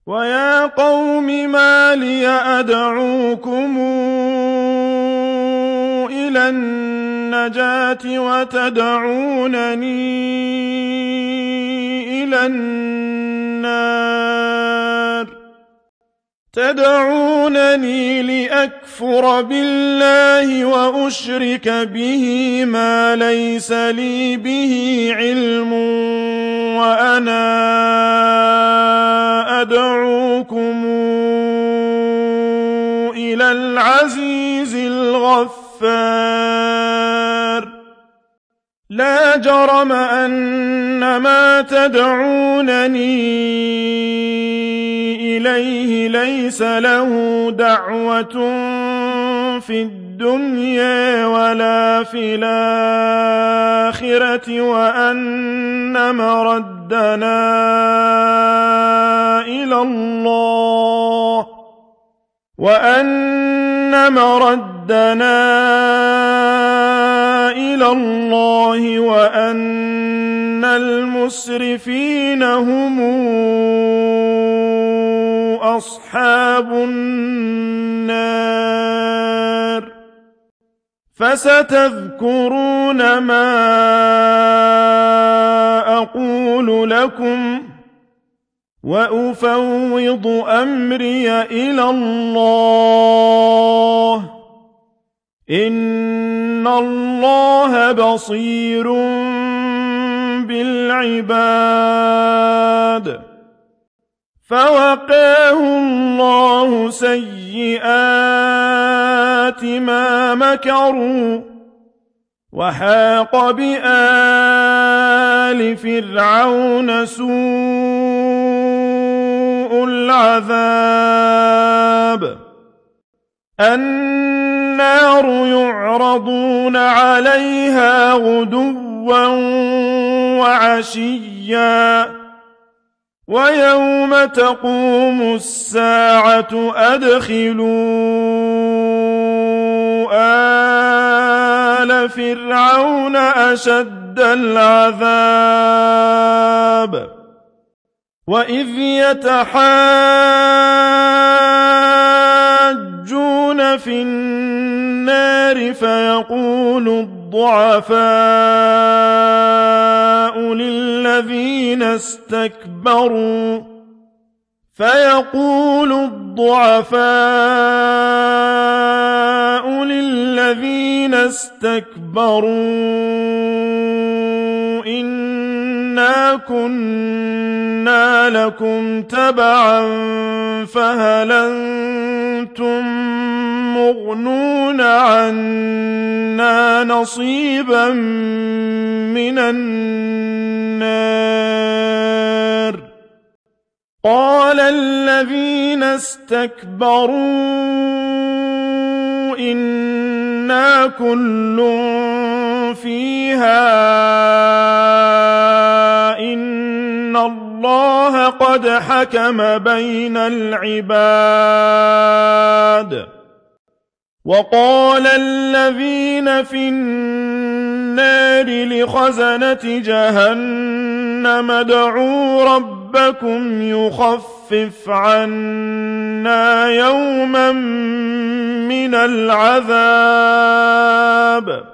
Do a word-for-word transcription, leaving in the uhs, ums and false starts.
وَيَا قَوْمِ مَا لِيَ أَدْعُوكُمْ إِلَى النَّجَاةِ وَتَدْعُونَنِي إِلَى النَّارِ تَدْعُونَنِي لِأَكْفُرَ بِاللَّهِ وَأُشْرِكَ بِهِ مَا لَيْسَ لِي بِهِ عِلْمٌ وَأَنَا أَدْعُوكُمْ إِلَى الْعَزِيزِ الْغَفَّارِ لَا جَرَمَ أَنَّ مَا تَدْعُونَنِي إِلَيْهِ لَيْسَ لَهُ دَعْوَةٌ فِي الدُّنْيَا وَلَا فِي الْآخِرَةِ وَأَنَّ مَرَدَّنَا إِلَى اللَّهِ وَأَنَّ مَرَدَّنَا إِلَى اللَّهِ وَأَنَّ الْمُسْرِفِينَ هُمْ أَصْحَابُ النَّارِ فَسَتَذْكُرُونَ مَا أَقُولُ لَكُمْ وَأُفَوِّضُ أَمْرِي إِلَى اللَّهِ إِنَّ اللَّهَ بَصِيرٌ بِالْعِبَادِ فَوَقَاهُ اللَّهُ سَيِّئَاتِ مَا مَكَرُوا وَحَاقَ بِآلِ فِرْعَوْنَ سُوءُ الْعَذَابِ النَّارُ يُعْرَضُونَ عَلَيْهَا غُدُوًّا وَعَشِيًّا وَيَوْمَ تَقُومُ السَّاعَةُ أَدْخِلُوا آلَ فِرْعَوْنَ أَشَدَّ الْعَذَابِ وَإِذْ يَتَحَاجُّونَ فِي النَّارِ فَيَقُولُ الضُّعَفَاءُ لِلَّذِينَ اسْتَكْبَرُوا فَيَقُولُ الضُّعَفَاءُ لِلَّذِينَ اسْتَكْبَرُوا إِنَّا كُنَّا لَكُمْ تَبَعًا فَهَلْ أَنتُم مُّغْنُونَ عَنَّا نَصِيبًا مِّنَ النَّارِ قَالَ الَّذِينَ اسْتَكْبَرُوا إِنَّا كُلٌّ فِيهَا إِنَّ اللَّهَ قَدْ حَكَمَ بَيْنَ الْعِبَادِ وَقَالَ الَّذِينَ فِي النَّارِ لِخَزَنَةِ جَهَنَّمَ ادْعُوا رَبَّكُمْ يُخَفِّفْ عَنَّا يَوْمًا مِّنَ الْعَذَابِ